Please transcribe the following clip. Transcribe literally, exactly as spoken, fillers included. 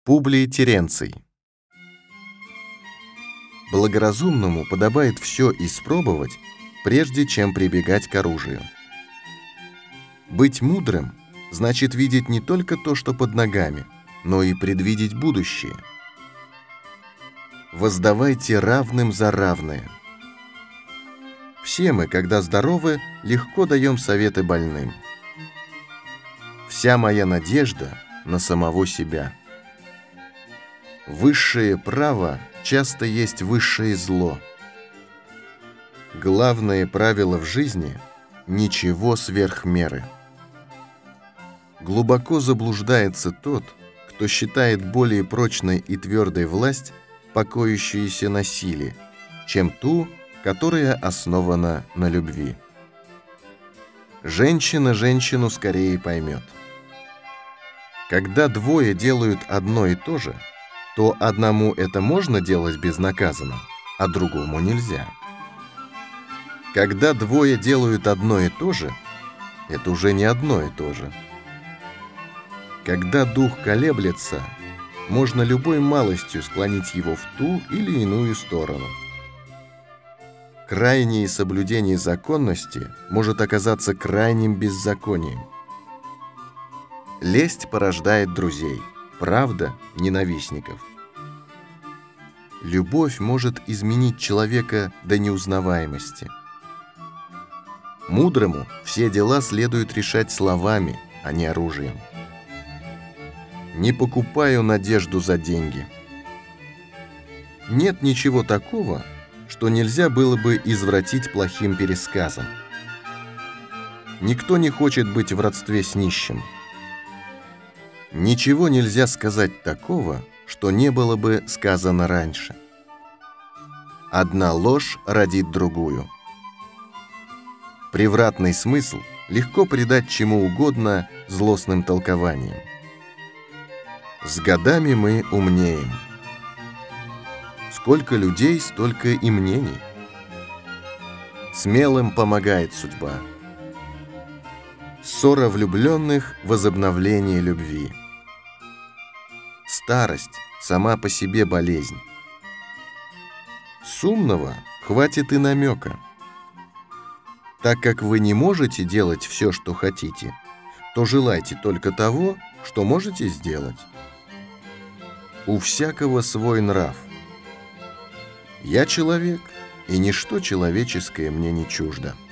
Публий Теренций. Благоразумному подобает все испробовать, прежде чем прибегать к оружию. Быть мудрым значит видеть не только то, что под ногами, но и предвидеть будущее. Воздавайте равным за равное. Все мы, когда здоровы, легко даем советы больным. Вся моя надежда на самого себя. Высшее право часто есть высшее зло. Главное правило в жизни – ничего сверх меры. Глубоко заблуждается тот, кто считает более прочной и твердой власть, покоящуюся на силе, чем ту, которая основана на любви. Женщина женщину скорее поймет. Когда двое делают одно и то же, то одному это можно делать безнаказанно, а другому нельзя. Когда двое делают одно и то же, это уже не одно и то же. Когда дух колеблется, можно любой малостью склонить его в ту или иную сторону. Крайнее соблюдение законности может оказаться крайним беззаконием. Лесть порождает друзей, правда – ненавистников. Любовь может изменить человека до неузнаваемости. Мудрому все дела следует решать словами, а не оружием. Не покупаю надежду за деньги. Нет ничего такого, что нельзя было бы извратить плохим пересказом. Никто не хочет быть в родстве с нищим. Ничего нельзя сказать такого, что не было бы сказано раньше. Одна ложь родит другую. Превратный смысл легко придать чему угодно злостным толкованием. С годами мы умнеем. Сколько людей, столько и мнений. Смелым помогает судьба. Ссора влюбленных – возобновление любви. Старость сама по себе болезнь. С умного хватит и намека. Так как вы не можете делать все, что хотите, то желайте только того, что можете сделать. У всякого свой нрав. Я человек, и ничто человеческое мне не чуждо.